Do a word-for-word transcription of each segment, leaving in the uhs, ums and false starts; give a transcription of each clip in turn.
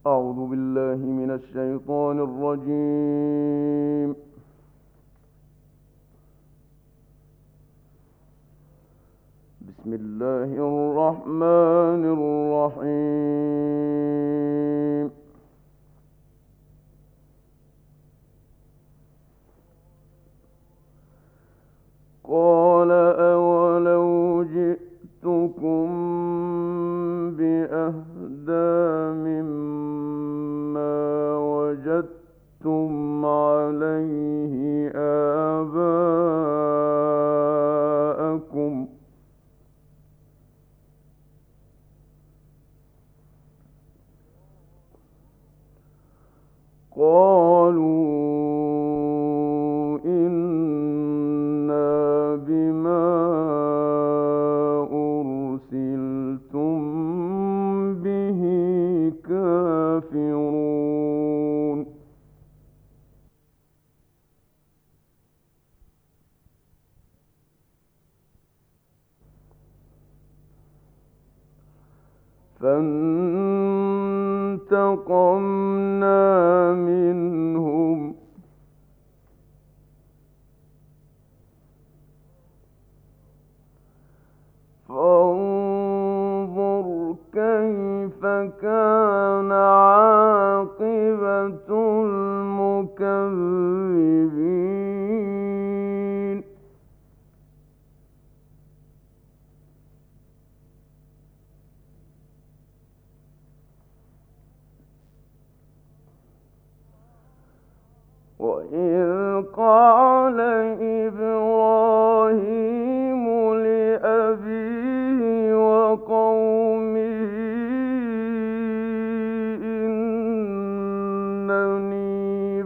أعوذ بالله من الشيطان الرجيم. بسم الله الرحمن الرحيم. قال أولو جئتكم بأهدى مما وجدتم عليه آباءكم قالوا إنا بما أرسلتم به كافرون فانتقمنا منهم فانظر كيف كان عاقبة المكذبين وإذ قال إبراهيم لأبيه وقومه إنني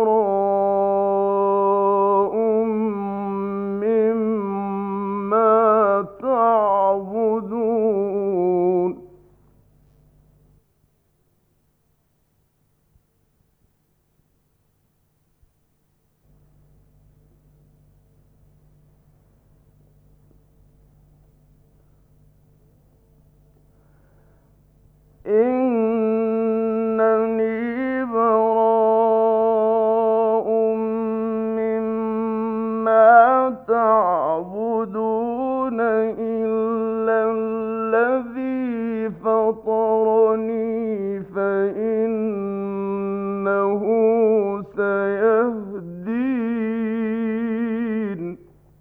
براء مما تعبدون إنني براء مما تعبدون إلا الذي فطرني فإنه سيهدين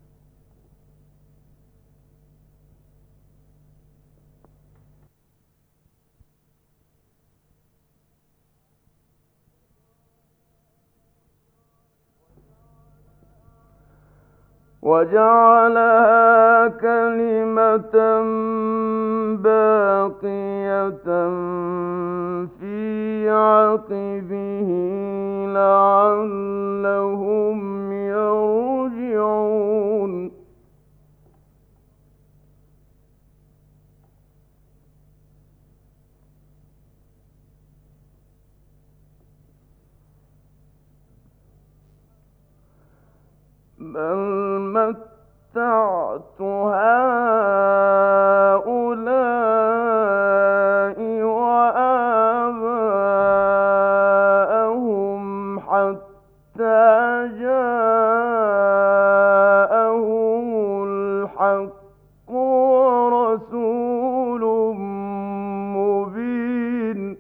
وجعلها كلمة باقية في عقبه لعلهم يرجعون بل متعت هؤلاء وآباءهم حتى جاءهم الحق ورسول مبين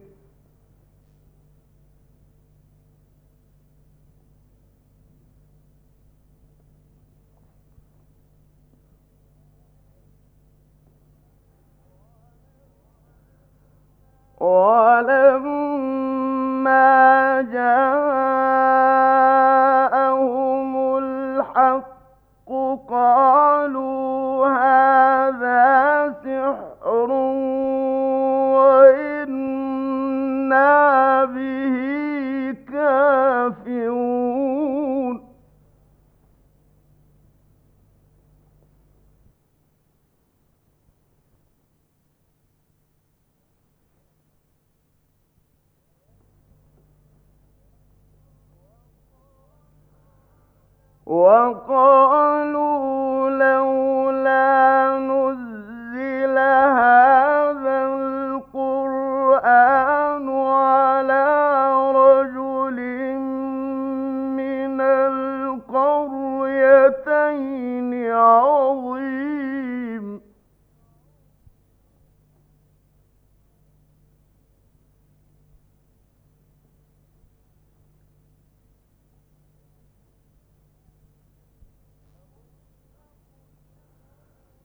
ولما جاءهم الحق قالوا هذا سحر وإنا به كافرون وقالوا لولا نزل هذا القرآن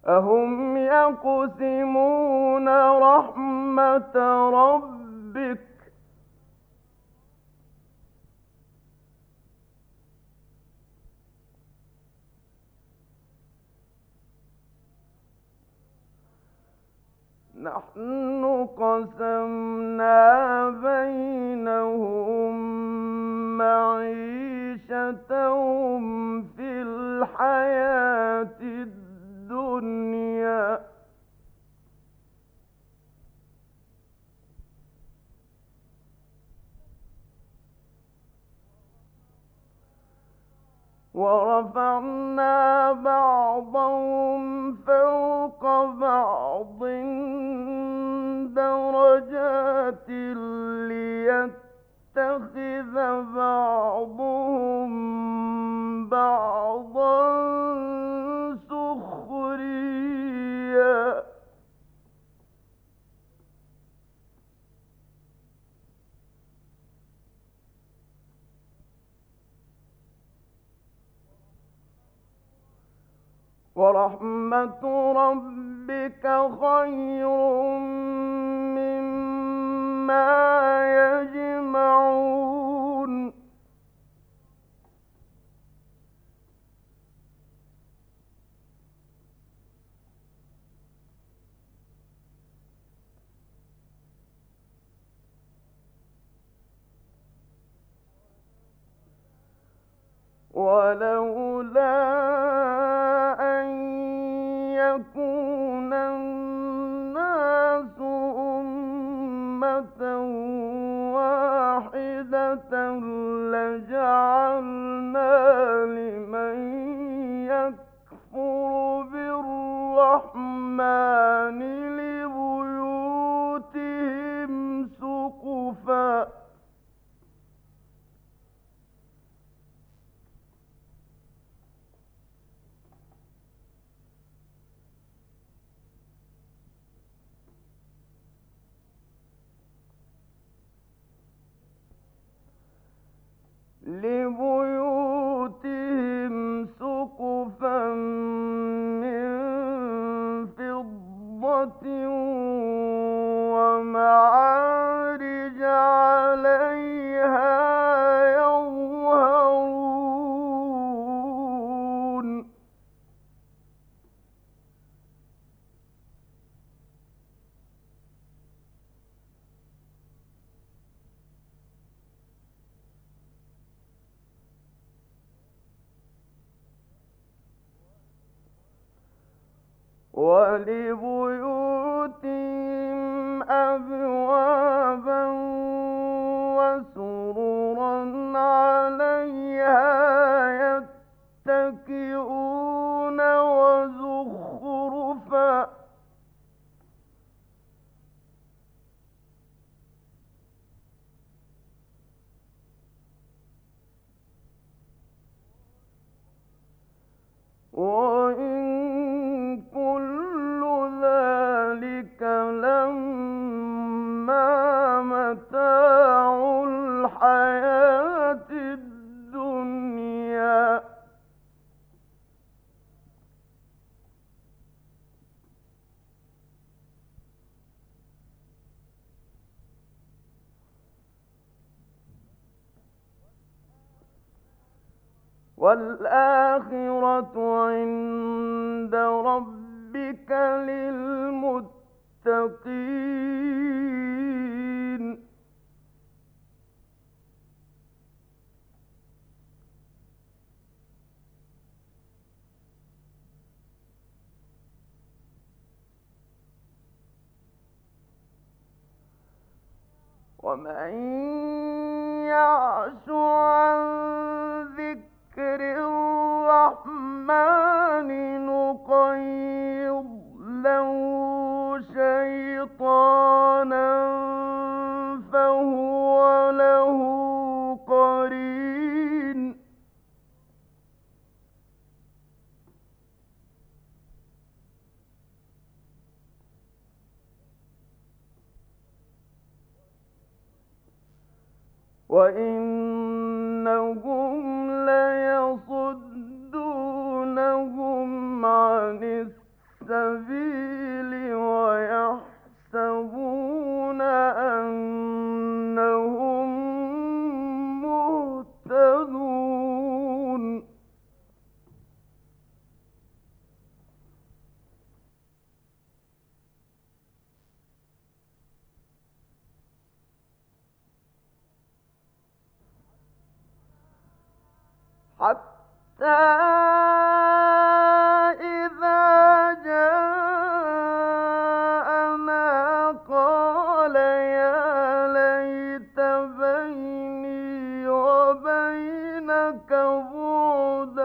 أهم يقسمون رحمة ربك نحن قسمنا بينهم معيشتهم في الحياة الدنيا ورفعنا بعضهم فوق بعض درجات ليتخذ بعضهم بعضا سخريا ورحمة ربك خير مما يجمعون ولولا أن يكون الناس أمة واحدة لجعلنا لمن يكفر بالرحمن لبيوتهم سقفا لبيوتهم سقفا من فضة ومعارج عليها يظهرون ولبيوتهم أبوابا وسررا عليها يتكئون وزخرفا وإن كل ذلك لما متاع الحياة الدنيا والآخرة عند ربك للمتقين ومن يعش عن ذكر الرحمن نقيض له شيطانا فهو له قرين وإنهم ليصدونهم عن السبيل حتى إذا جاءنا قال يا ليت بيني وبينك بعد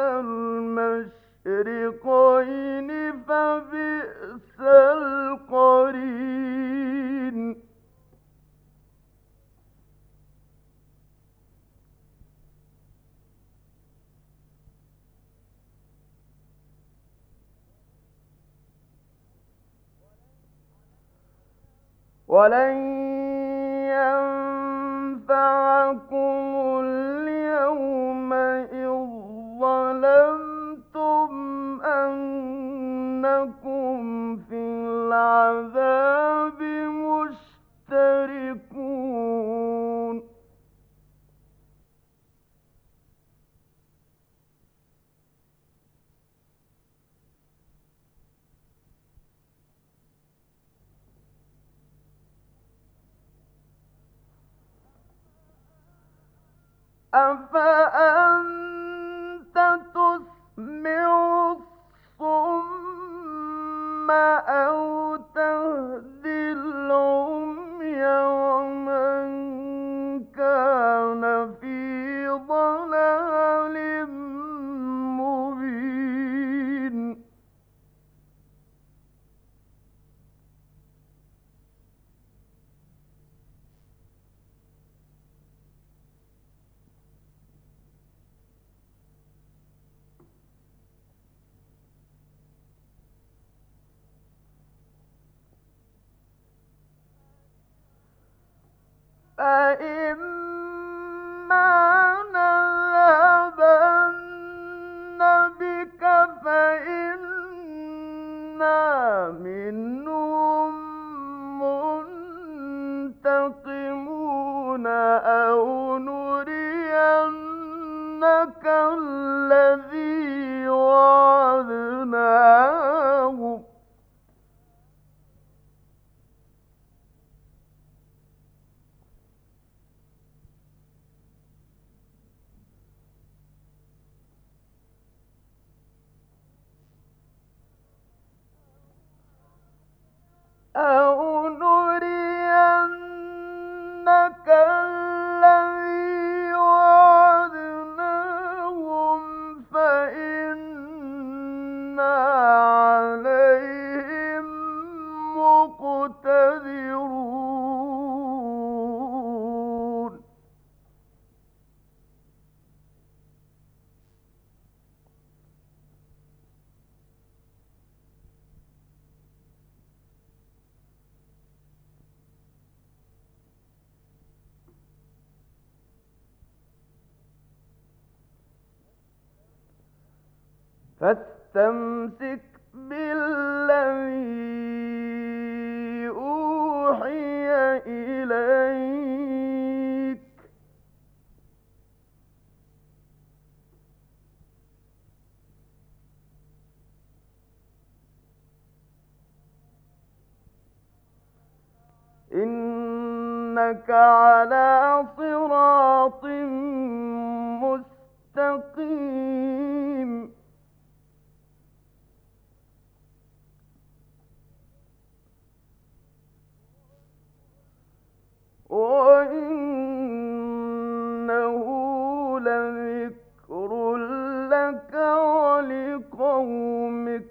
المشرقين فبئس القرين. ولن ينفعكم اليوم إذ ظلمتم أنكم في العذاب مشتركون. أفأنت تسمع الصم أو تهدي العمي ومن كان في ضلال مبين. فإما نذهبن بك فإنا منهم منتقمون أو نرينك الذي وعدناهم أو نرينك الذي وعدناهم فإنا عليهم مقتدرون. فاستمسك بالذي أوحي إليك إنك على صراط مستقيم. وإنه لذكر لك ولقومك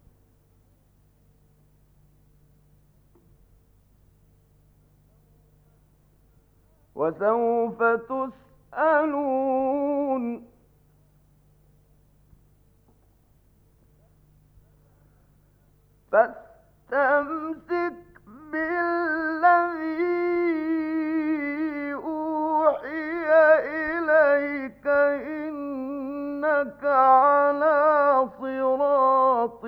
وسوف تسألون. فاستمسك بالذي أوحي إليك إنك على صراط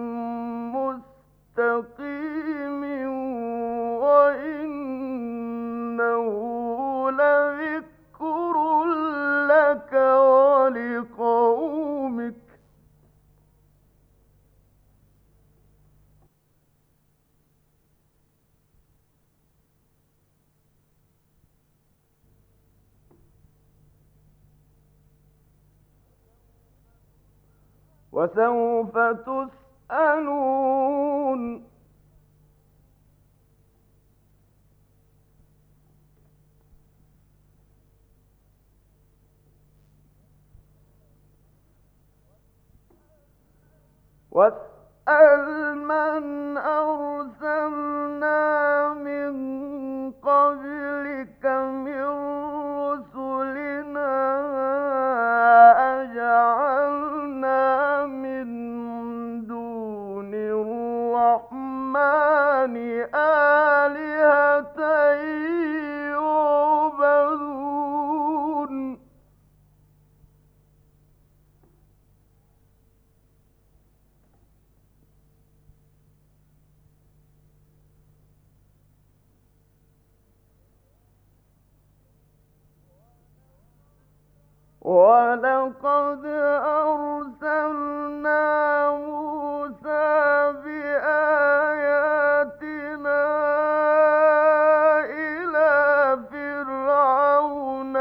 مستقيم وإنه لذكر لك ولقومك وسوف تسألون. واسأل من أرسلنا من قبلك من رسلنا أجعلنا من دون الرحمن آلهة يعبدون. ولقد أرسلنا موسى بآياتنا إلى فرعون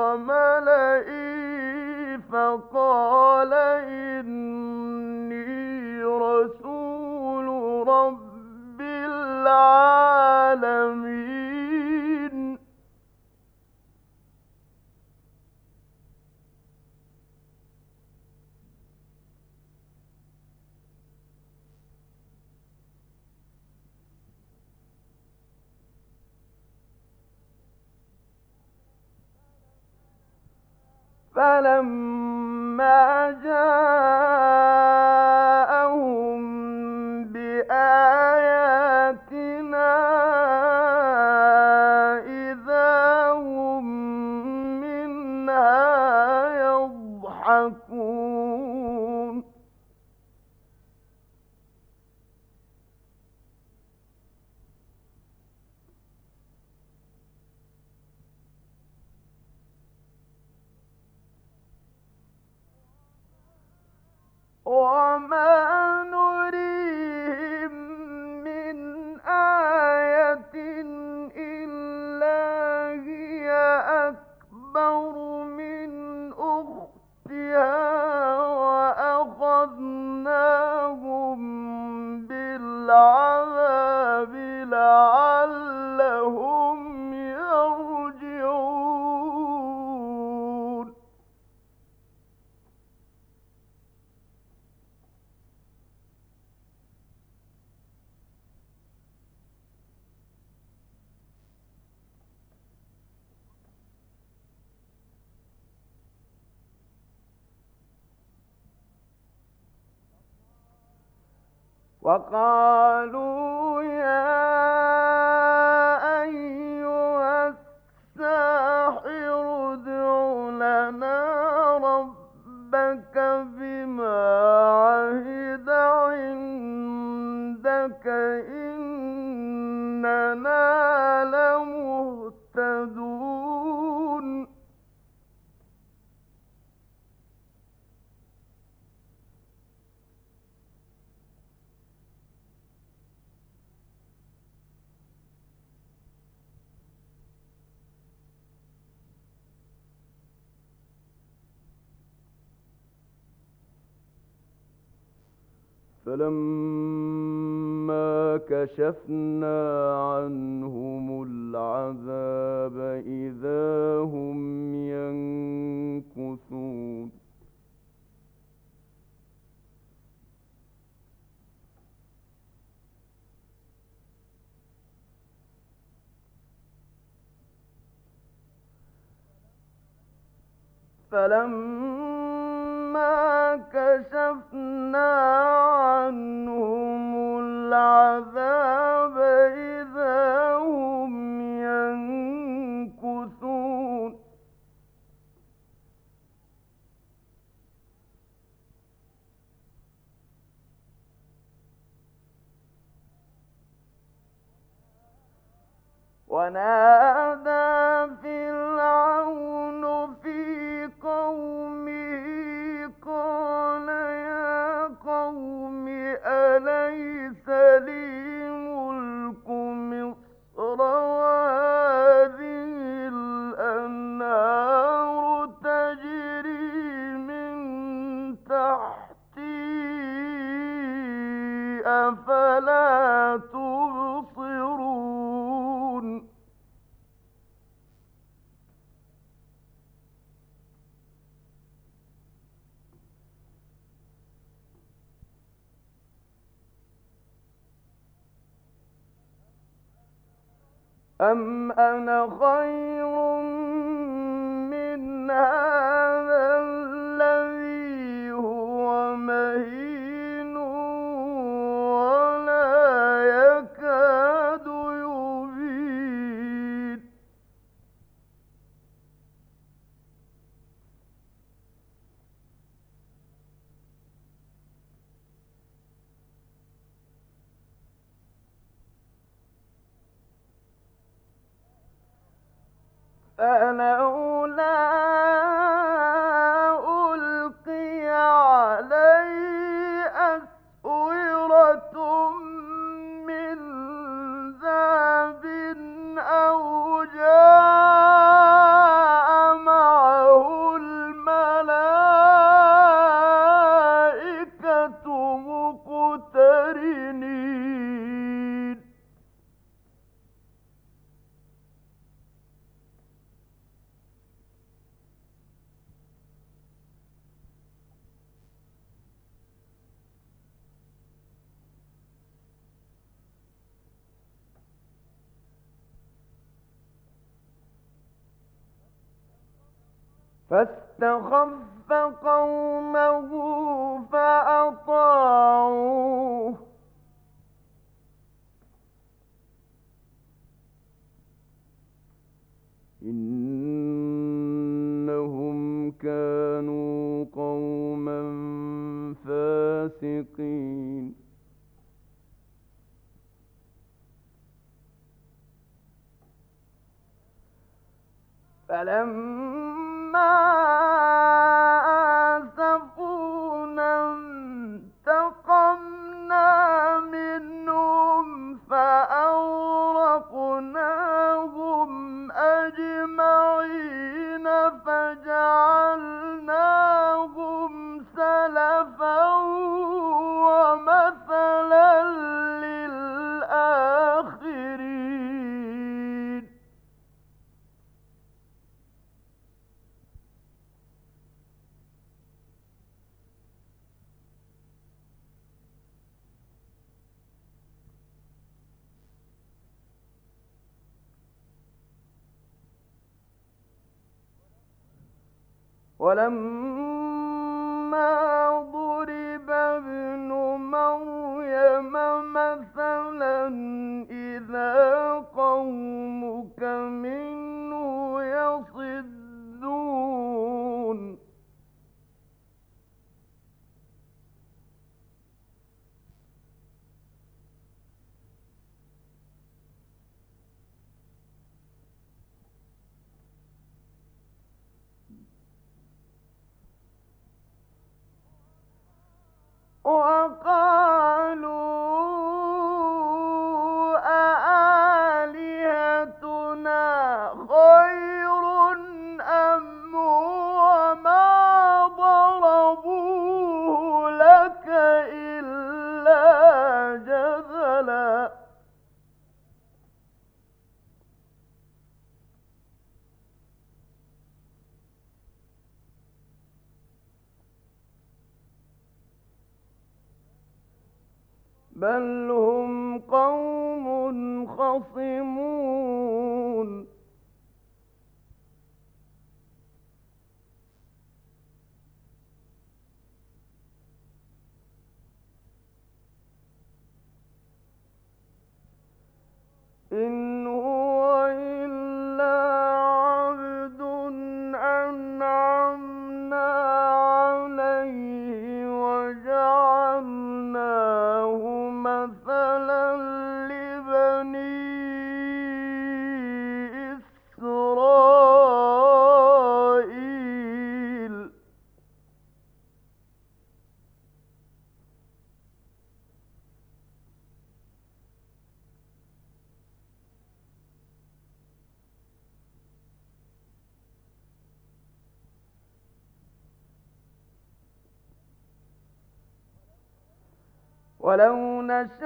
وملئه فقال إني رسول رب العالمين. فلما جاءهم بآياتنا إذا هم منها يضحكون. وما نريهم من آية إلا هي أكبر من أختها وأخذناهم بالعذاب لعلهم يرجعون. وقالوا يا أيها الساحر ادع لنا ربك بما عهد عندك إننا لمهتدون. فلما كشفنا عنهم العذاب إذا هم ينكثون. فلما كشفنا عنهم العذاب إذا هم ينكثون. ونادى فرعون في قومه قال يا قوم أليس لي ملك مصر وهذه الأنهار تجري من تحتي أم أنا خير من هذا الذي هو مهين ولا يكاد يبين فلولا ألقي عليه أسورة من ذهب أو جاء معه الملائكة مقترنين فاستخف قومه فأطاعوه إنهم كانوا قوما فاسقين فلما آسفونا انتقمنا منهم فأغرقناهم أجمعين فجعلناهم سلفا ومثلا للآخرين ولما ضرب ابن مريم مثلا إذا قومك منه يصدون وقالوا أآلهتنا خير أم هو ما ضربوه لك إلا جدلا بل هم قوم خصمون إن هو إلا عبد أنعمنا عليه وجعلناه مثلا لبني إسرائيل ولو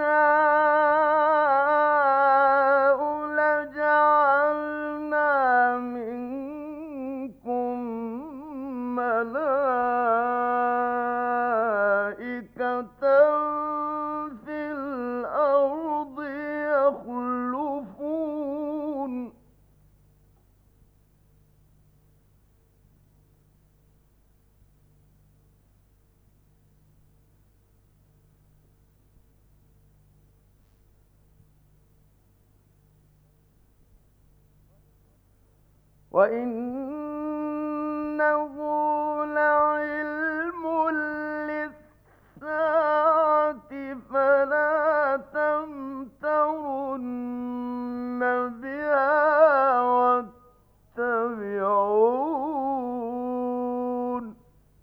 نشاء لجعلنا منكم ملائكة في الأرض يخلفون وَإِنَّهُ لَعِلْمٌ لِّلسَّاعَةِ فَلَا تَمْتَرُنَّ بِهَا وَاتَّبِعُونِ.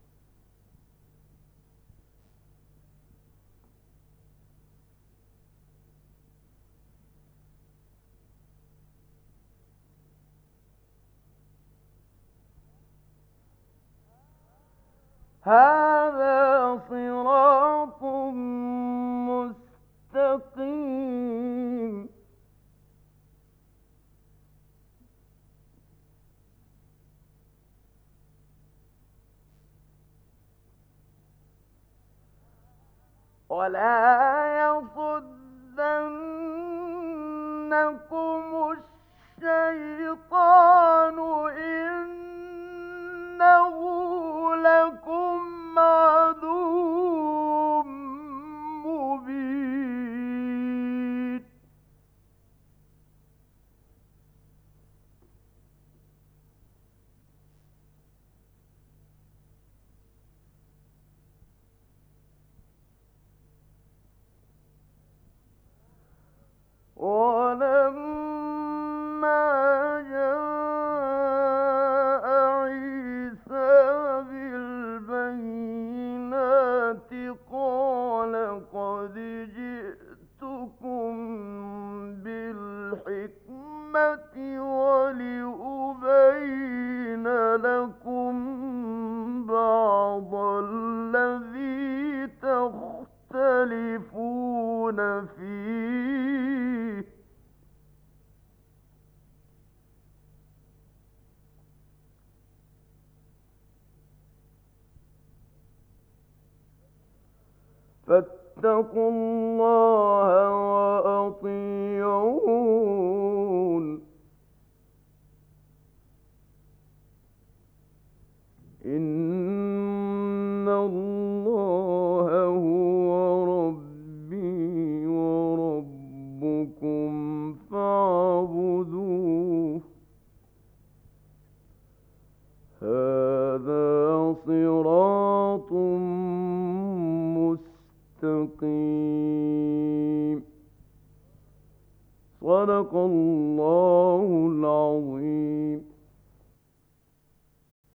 هَٰذَا صِرَاطٌ مُّسْتَقِيمٌ. وَلَا يَصُدَّنَّكُمُ الشَّيْطَانُ ۖ إِنَّهُ لَكُمْ عَدُوٌّ مُّبِينٌ. وَلَمَّا جَاءَ عِيسَىٰ بِالْبَيِّنَاتِ قَالَ قَدْ جِئْتُكُم بِالْحِكْمَةِ وَلِأُبَيِّنَ لَكُم بَعْضَ الَّذِي تَخْتَلِفُونَ فِيهِ ۖ فَاتَّقُوا اللَّهَ وَأَطِيعُونِ. إِنَّ اللَّهَ هُوَ رَبِّي وَرَبُّكُمْ فَاعْبُدُوهُ ۚ هَٰذَا صِرَاطٌ مُّسْتَقِيمٌ. صَدَقَ اللَّهُ الْعَظِيمُ.